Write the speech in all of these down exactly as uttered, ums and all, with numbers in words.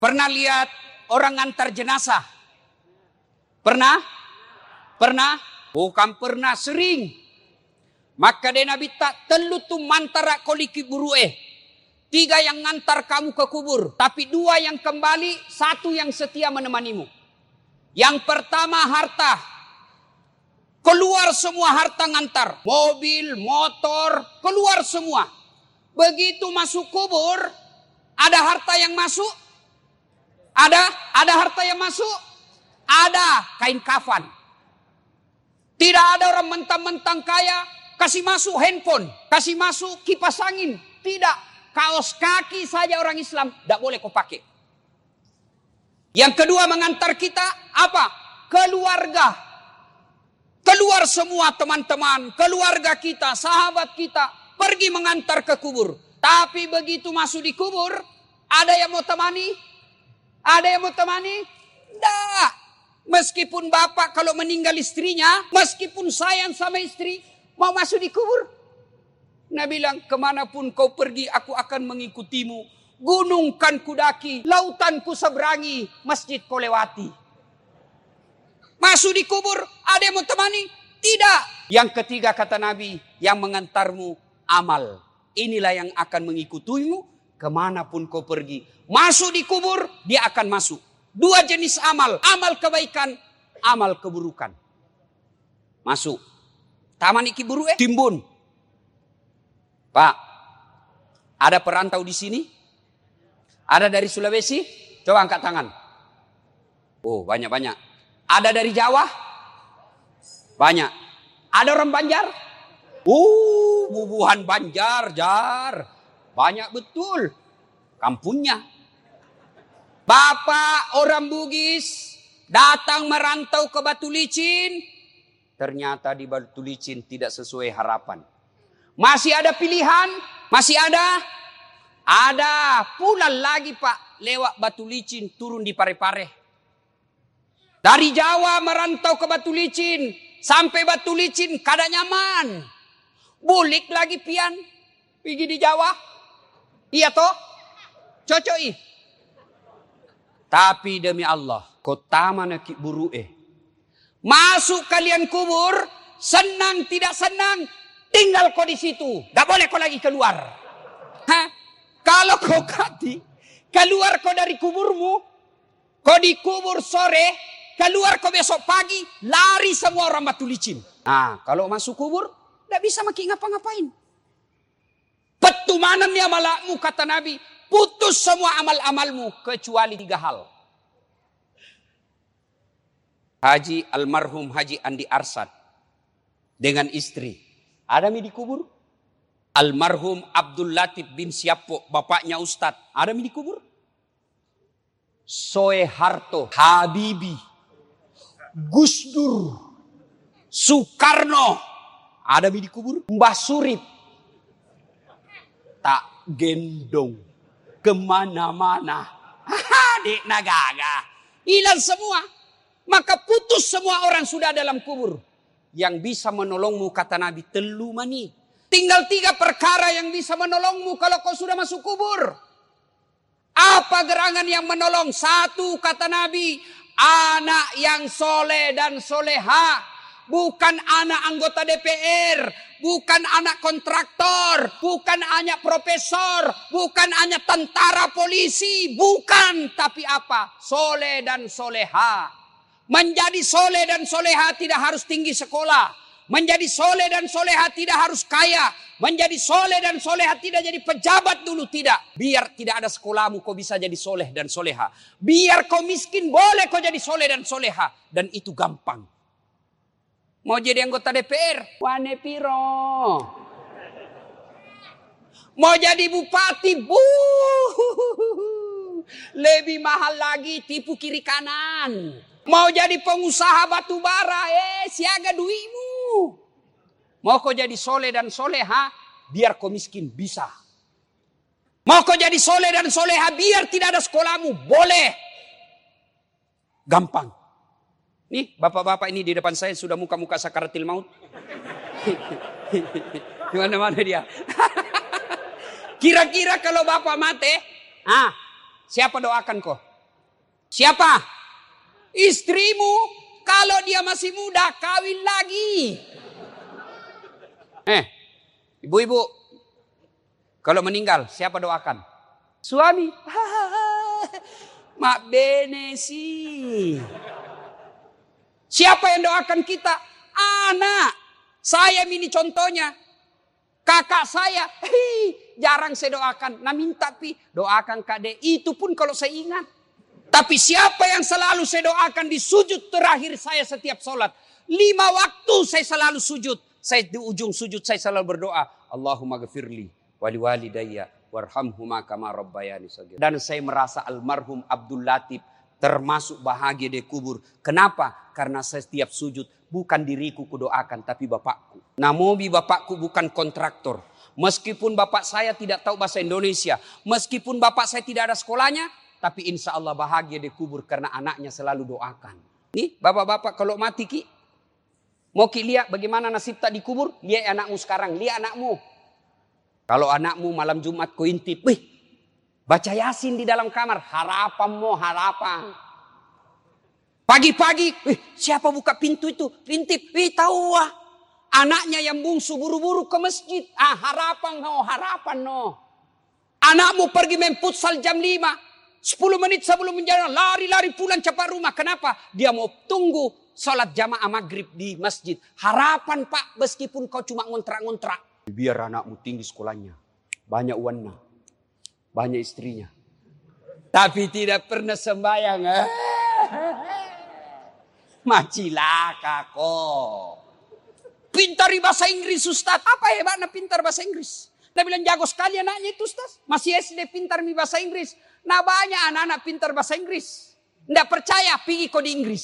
Pernah lihat orang ngantar jenazah? Pernah? Pernah? Bukan pernah, sering. Maka de Nabi tak telu tu mantara koliki burue. Tiga yang ngantar kamu ke kubur. Tapi dua yang kembali, satu yang setia menemanimu. Yang pertama harta. Keluar semua harta ngantar. Mobil, motor, keluar semua. Begitu masuk kubur, ada harta yang masuk? Ada? Ada harta yang masuk? Ada kain kafan. Tidak ada orang mentang-mentang kaya, kasih masuk handphone, kasih masuk kipas angin. Tidak. Kaos kaki saja orang Islam tidak boleh kau pakai. Yang kedua mengantar kita apa? Keluarga. Keluar semua teman-teman, keluarga kita, sahabat kita pergi mengantar ke kubur. Tapi begitu masuk di kubur, ada yang mau temani? Ada yang mau temani? Tidak. Meskipun bapak kalau meninggal istrinya, meskipun sayang sama istri, mau masuk di kubur. Nabi bilang, kemanapun kau pergi, aku akan mengikutimu. Gunung kan kudaki, lautan ku seberangi, masjid kau lewati. Masuk di kubur, ada yang mau temani? Tidak. Yang ketiga kata Nabi, yang mengantarmu amal. Inilah yang akan mengikutimu kemanapun kau pergi. Masuk di kubur, dia akan masuk. Dua jenis amal. Amal kebaikan, amal keburukan. Masuk. Taman iki buru eh, timbun. Pak, ada perantau di sini? Ada dari Sulawesi? Coba angkat tangan. Oh, banyak-banyak. Ada dari Jawa? Banyak. Ada orang Banjar? Uh, bubuhan Banjar, Jar. Banyak betul. Kampungnya. Bapak orang Bugis datang merantau ke Batu Licin. Ternyata di Batu Licin tidak sesuai harapan. Masih ada pilihan? Masih ada? Ada. Pulang lagi Pak. Lewat Batu Licin turun di Parepare. Dari Jawa merantau ke Batu Licin. Sampai Batu Licin kada nyaman. Bulik lagi pian. Pergi di Jawa. Iya toh? Cocok ih. Tapi demi Allah. Kota mana ki buru eh. Masuk kalian kubur. Senang tidak senang. Tinggal kau di situ. Gak boleh kau lagi keluar. Hah? Kalau kau kati. Keluar kau dari kuburmu. Kau dikubur sore. Keluar kau besok pagi. Lari semua orang Batu Licin. Nah kalau masuk kubur. Gak bisa makin ngapa-ngapain. Petumanan ya malakmu kata Nabi. Putus semua amal-amalmu. Kecuali tiga hal. Haji almarhum Haji Andi Arsad. Dengan istri. Ada mi di kubur? Almarhum Abdul Latif bin Siapo. Bapaknya Ustadz. Ada mi di kubur? Soeharto. Habibie. Gus Dur. Soekarno. Ada mi di kubur? Mbah Surip. Tak gendong. Kemana-mana. Dek nagaga. Hilang semua. Maka putus semua orang sudah dalam kubur. Yang bisa menolongmu kata Nabi telu mani. Tinggal tiga perkara yang bisa menolongmu kalau kau sudah masuk kubur. Apa gerangan yang menolong? Satu kata Nabi. Anak yang soleh dan soleha. Bukan anak anggota D P R. Bukan anak kontraktor. Bukan anak profesor. Bukan anak tentara polisi. Bukan. Tapi apa? Soleh dan soleha. Menjadi soleh dan soleha tidak harus tinggi sekolah. Menjadi soleh dan soleha tidak harus kaya. Menjadi soleh dan soleha tidak jadi pejabat dulu. Tidak. Biar tidak ada sekolahmu kau bisa jadi soleh dan soleha. Biar kau miskin boleh kau jadi soleh dan soleha. Dan itu gampang. Mau jadi anggota D P R? Wane piro. Mau jadi bupati? Buh. Lebih mahal lagi tipu kiri kanan. Mau jadi pengusaha batu bara, eh siaga duitmu. Mau kau jadi soleh dan soleha, biar kau miskin bisa. Mau kau jadi soleh dan soleha, biar tidak ada sekolahmu, boleh. Gampang. Nih bapak-bapak ini di depan saya sudah muka-muka sakaratil maut. Di mana-mana dia. Kira-kira kalau bapak mati, ah siapa doakan kau? Siapa? Istrimu. Kalau dia masih muda, kawin lagi. Eh, ibu-ibu, kalau meninggal, siapa doakan? Suami. Mak bene sih. Siapa yang doakan kita? Anak. Saya ini contohnya. Kakak saya, hei, jarang saya doakan. Nah minta pi, doakan Kak Itu pun kalau saya ingat. Tapi siapa yang selalu saya doakan di sujud terakhir saya setiap sholat? Lima waktu saya selalu sujud. Saya di ujung sujud saya selalu berdoa. Allahumma ghafirli wali walidayya warhamhuma kama rabbayani shaghira. Dan saya merasa almarhum Abdul Latif termasuk bahagia di kubur. Kenapa? Karena saya setiap sujud bukan diriku kudoakan tapi bapakku. Namobi bapakku bukan kontraktor. Meskipun bapak saya tidak tahu bahasa Indonesia. Meskipun bapak saya tidak ada sekolahnya. Tapi insya Allah bahagia di kubur karena anaknya selalu doakan. Nih bapak-bapak kalau mati ki. Mau ki lihat bagaimana nasib tak dikubur. Lihat anakmu sekarang. Lihat anakmu. Kalau anakmu malam Jumat kau intip. Wih, baca Yasin di dalam kamar. Harapan mau harapan. Pagi-pagi. Wih, siapa buka pintu itu? Intip. Wih, tahu ah. Anaknya yang bungsu buru-buru ke masjid. Ah, harapan no, harapan no. Anakmu pergi main futsal jam lima. sepuluh menit sebelum menjalan. Lari-lari pulang cepat rumah. Kenapa? Dia mau tunggu sholat jamaah maghrib di masjid. Harapan pak, meskipun kau cuma ngontrak-ngontrak. Biar anakmu tinggi sekolahnya. Banyak uangnya. Banyak istrinya. Tapi tidak pernah sembahyang. Macilaka kok. Pintar bahasa Inggris Ustaz. Apa hebatnya pintar bahasa Inggris? Dia bilang jago sekali anaknya itu Ustaz. Masih S D pintar bahasa Inggris. Nah banyak anak-anak pintar bahasa Inggris. Tidak percaya pergi kok di Inggris.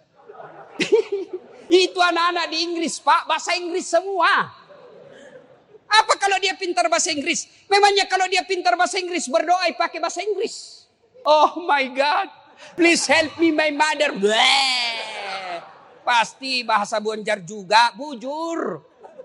Itu anak-anak di Inggris pak. Bahasa Inggris semua. Apa kalau dia pintar bahasa Inggris? Memangnya kalau dia pintar bahasa Inggris berdoa pakai bahasa Inggris. Oh my God. Please help me my mother. Bleh. Pasti bahasa Bonjar juga. Bujur.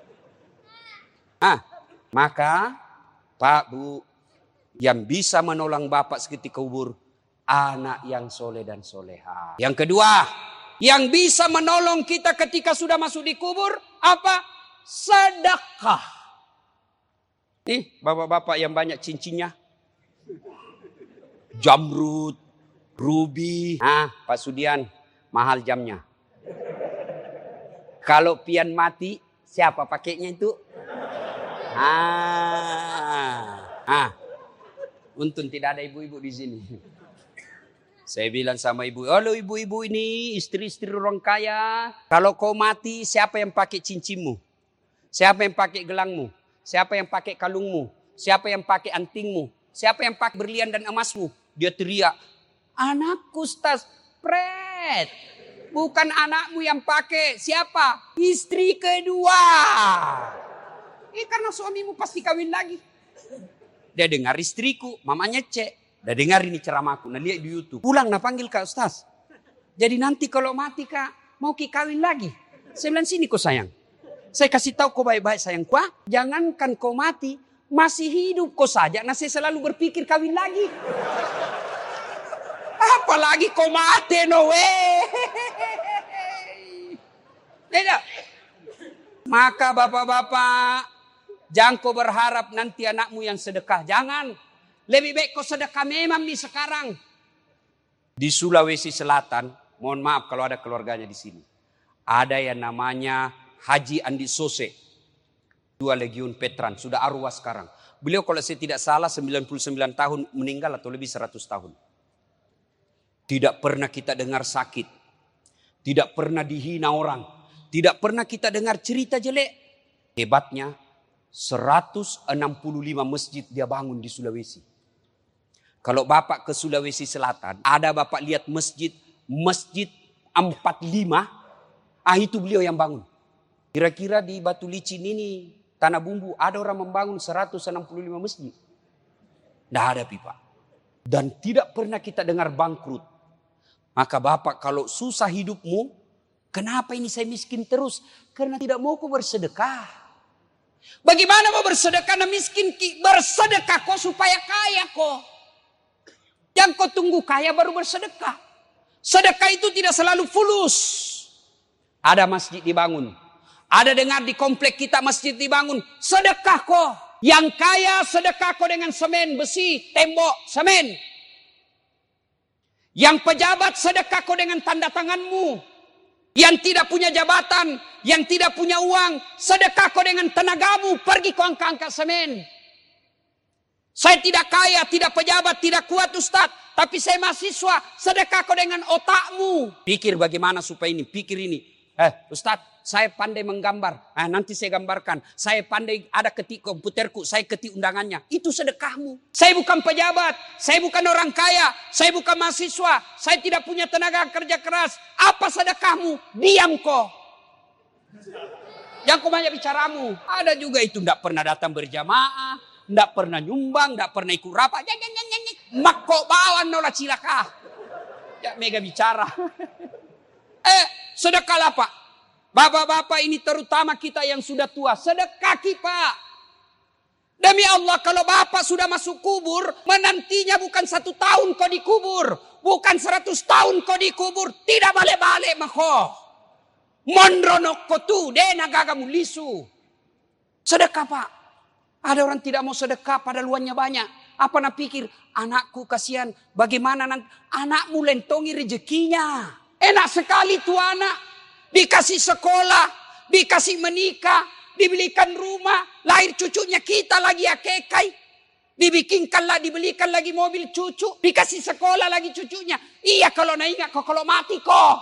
Ah, maka Pak Bu. Yang bisa menolong bapak seketika kubur. Anak yang soleh dan soleha. Yang kedua. Yang bisa menolong kita ketika sudah masuk di kubur. Apa? Sedekah. Nih bapak-bapak yang banyak cincinnya. Jamrud. Ruby. Ah Pak Sudian. Mahal jamnya. Kalau pian mati. Siapa pakainya itu? Ah. Ah. Untung tidak ada ibu-ibu di sini. Saya bilang sama ibu, halo ibu-ibu ini istri-istri orang kaya. Kalau kau mati siapa yang pakai cincinmu? Siapa yang pakai gelangmu? Siapa yang pakai kalungmu? Siapa yang pakai antingmu? Siapa yang pakai berlian dan emasmu? Dia teriak, anakku Ustaz, pret. Bukan anakmu yang pakai, siapa? Istri kedua. Eh karena suamimu pasti kawin lagi. Dia dengar istriku, mamanya cek. Dia dengar ini ceramahku, nah lihat di YouTube. Pulang nah panggil Kak Ustaz. Jadi nanti kalau mati Kak, mau ki kawin lagi. Saya bilang sini kau sayang. Saya kasih tahu kau baik-baik sayangku. Ah, jangankan kau mati, masih hidup kau saja. Nah saya selalu berpikir kawin lagi. Apalagi kau mati no way. Tidak. Maka bapak-bapak, jangan kau berharap nanti anakmu yang sedekah. Jangan. Lebih baik kau sedekah memang di sekarang. Di Sulawesi Selatan, mohon maaf kalau ada keluarganya di sini. Ada yang namanya Haji Andi Sose. Dua Legiun Veteran, sudah arwah sekarang. Beliau kalau saya tidak salah sembilan puluh sembilan tahun meninggal atau lebih seratus tahun. Tidak pernah kita dengar sakit. Tidak pernah dihina orang. Tidak pernah kita dengar cerita jelek. Hebatnya seratus enam puluh lima masjid dia bangun di Sulawesi. Kalau Bapak ke Sulawesi Selatan, ada Bapak lihat masjid, masjid empat puluh lima, ah itu beliau yang bangun. Kira-kira di Batu Licin ini, Tanah Bumbu, ada orang membangun seratus enam puluh lima masjid. Tidak ada pipa. Dan tidak pernah kita dengar bangkrut. Maka Bapak kalau susah hidupmu, kenapa ini saya miskin terus? Karena tidak mau kau bersedekah. Bagaimana mau bersedekah karena miskin? Bersedekah kok supaya kaya kok. Yang kau tunggu kaya baru bersedekah. Sedekah itu tidak selalu fulus. Ada masjid dibangun. Ada dengar di komplek kita masjid dibangun. Sedekah kau. Yang kaya sedekah kau dengan semen, besi, tembok, semen. Yang pejabat sedekah kau dengan tanda tanganmu. Yang tidak punya jabatan, yang tidak punya uang, sedekah kau dengan tenagamu. Pergi kau angkat-angkat semen. Saya tidak kaya, tidak pejabat, tidak kuat Ustaz. Tapi saya mahasiswa, sedekah kau dengan otakmu. Pikir bagaimana supaya ini, pikir ini. Eh Ustaz, saya pandai menggambar. Eh, nanti saya gambarkan. Saya pandai ada ketik komputerku, saya ketik undangannya. Itu sedekahmu. Saya bukan pejabat, saya bukan orang kaya, saya bukan mahasiswa. Saya tidak punya tenaga kerja keras. Apa sedekahmu? Diam kau. Jangan kau banyak bicaramu. Ada juga itu tidak pernah datang berjamaah. Tidak pernah nyumbang, tidak pernah ikut rapat. Mak kok bawa nolah cilaka. Ya mega bicara. eh sedekahlah Pak. Bapak-bapak ini terutama kita yang sudah tua. Sedekah Pak. Demi Allah kalau bapak sudah masuk kubur. Menantinya bukan satu tahun kau dikubur. Bukan seratus tahun kau dikubur. Tidak balik-balik mako. Mondronok kau tu. Dena gagamu lisu. Sedekah Pak. Ada orang tidak mau sedekah pada luannya banyak. Apa nak pikir? Anakku kasihan. Bagaimana nanti? Anakmu lentongi rezekinya. Enak sekali tuh anak. Dikasih sekolah. Dikasih menikah. Dibelikan rumah. Lahir cucunya kita lagi akekai. Dibikinkanlah, dibelikan lagi mobil cucu. Dikasih sekolah lagi cucunya. Iya kalau nak ingat kok, kalau mati kok.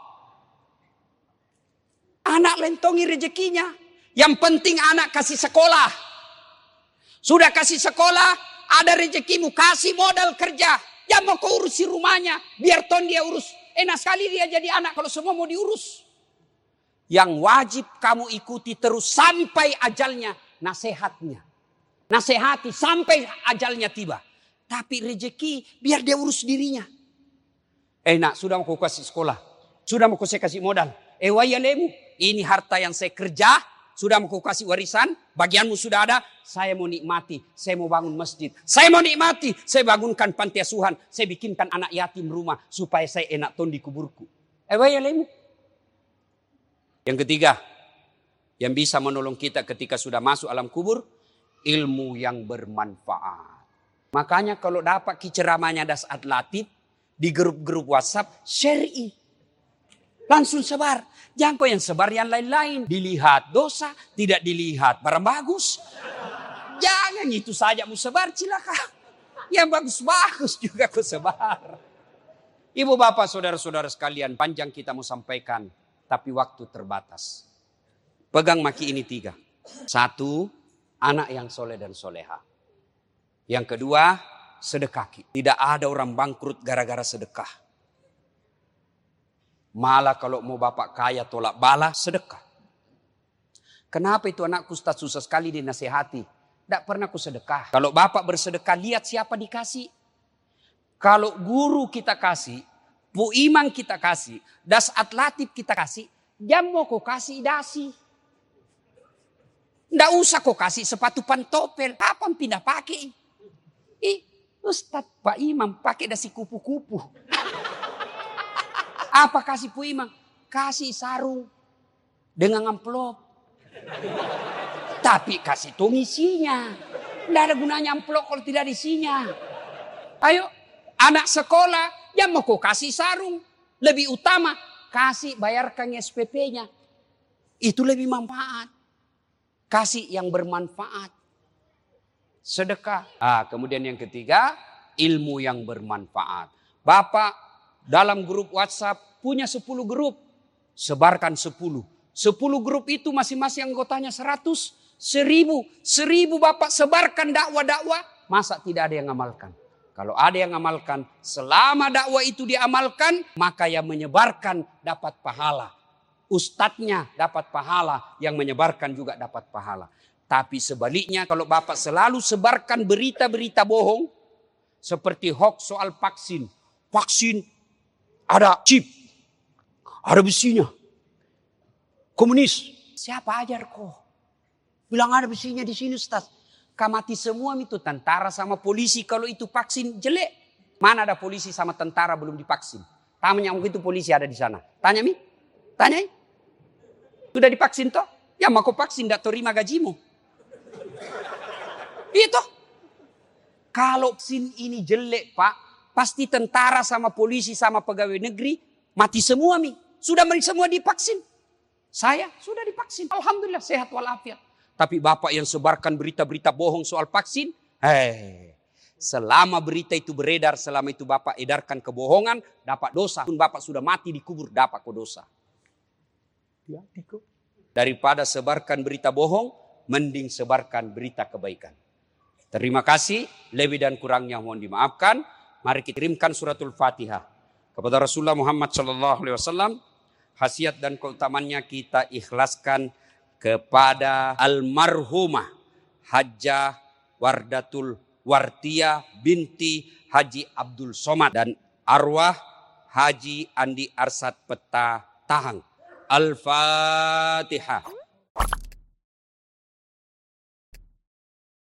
Anak lentongi rezekinya. Yang penting anak kasih sekolah. Sudah kasih sekolah, ada rezekimu, kasih modal kerja. Jangan mau kau urusi rumahnya, biar ton dia urus. Enak sekali dia jadi anak kalau semua mau diurus. Yang wajib kamu ikuti terus sampai ajalnya, nasihatnya. Nasihati sampai ajalnya tiba. Tapi rezeki biar dia urus dirinya. Enak, sudah mau kau kasih sekolah. Sudah mau kau saya kasih modal. Eh wayalemu, ini harta yang saya kerja. Sudah mau kasih warisan, bagianmu sudah ada, saya mau nikmati, saya mau bangun masjid, saya mau nikmati, saya bangunkan panti asuhan, saya bikinkan anak yatim rumah, supaya saya enak ton di kuburku. Eh, wayalemu. Yang ketiga, yang bisa menolong kita ketika sudah masuk alam kubur, ilmu yang bermanfaat. Makanya kalau dapat ceramahnya Das Atlatif, di grup-grup WhatsApp, syar'i. Langsung sebar. Jangan kau yang sebar yang lain-lain. Dilihat dosa, tidak dilihat barang bagus. Jangan itu saja mau sebar cilaka. Yang bagus-bagus juga kau sebar. Ibu bapak saudara-saudara sekalian, panjang kita mau sampaikan. Tapi waktu terbatas. Pegang maki ini tiga. Satu, anak yang soleh dan soleha. Yang kedua, sedekah. Tidak ada orang bangkrut gara-gara sedekah. Malah kalau mau bapak kaya tolak bala, sedekah. Kenapa itu anakku Ustaz susah sekali dinasihati? Tidak pernah ku sedekah. Kalau bapak bersedekah, lihat siapa dikasih. Kalau guru kita kasih, Bu Imam kita kasih, Das Atlatif kita kasih, jangan mau kau kasih dasi. Tidak usah kau kasih sepatu pantopel. Kapan pindah pakai? Ih, Ustaz Pak Imam pakai dasi kupu-kupu. Apa kasih Bu Imam? Kasih sarung dengan amplop. Tapi kasih tuh isinya. Tidak ada gunanya amplop kalau tidak ada isinya. Ayo, anak sekolah yang mau kau kasih sarung. Lebih utama, kasih bayarkan S P P-nya. Itu lebih manfaat. Kasih yang bermanfaat. Sedekah. Ah, kemudian yang ketiga, ilmu yang bermanfaat. Bapak dalam grup WhatsApp punya sepuluh grup. Sebarkan sepuluh. sepuluh grup itu masing-masing anggotanya seratus. Seribu. Seribu bapak sebarkan dakwah-dakwah. Masa tidak ada yang ngamalkan? Kalau ada yang ngamalkan, selama dakwah itu diamalkan, maka yang menyebarkan dapat pahala. Ustadznya dapat pahala, yang menyebarkan juga dapat pahala. Tapi sebaliknya kalau bapak selalu sebarkan berita-berita bohong. Seperti hoax soal vaksin. Vaksin. Ada chip, ada besinya. Komunis. Siapa ajar kok? Bilang ada besinya di sini Ustaz. Kamati semua itu tentara sama polisi kalau itu vaksin jelek. Mana ada polisi sama tentara belum divaksin? Tanya mungkin itu polisi ada di sana. Tanya mi, tanya. Sudah divaksin toh? Ya mau kau vaksin tidak terima gajimu. Itu. Kalau vaksin ini jelek pak, pasti tentara sama polisi sama pegawai negeri mati semua mi. Sudah mereka semua divaksin. Saya sudah divaksin. Alhamdulillah sehat walafiat. Tapi bapak yang sebarkan berita-berita bohong soal vaksin, hei, selama berita itu beredar, selama itu bapak edarkan kebohongan, dapat dosa. Pun bapak sudah mati dikubur, dapat kok dosa. Ya, daripada sebarkan berita bohong, mending sebarkan berita kebaikan. Terima kasih, lebih dan kurangnya mohon dimaafkan. Mari kita kirimkan suratul Fatihah kepada Rasulullah Muhammad Sallallahu Alaihi Wasallam. Khasiat dan keutamannya kita ikhlaskan kepada almarhumah Hajjah Wardatul Wartiyah binti Haji Abdul Somad dan arwah Haji Andi Arsad Peta Tahang. Al-Fatihah.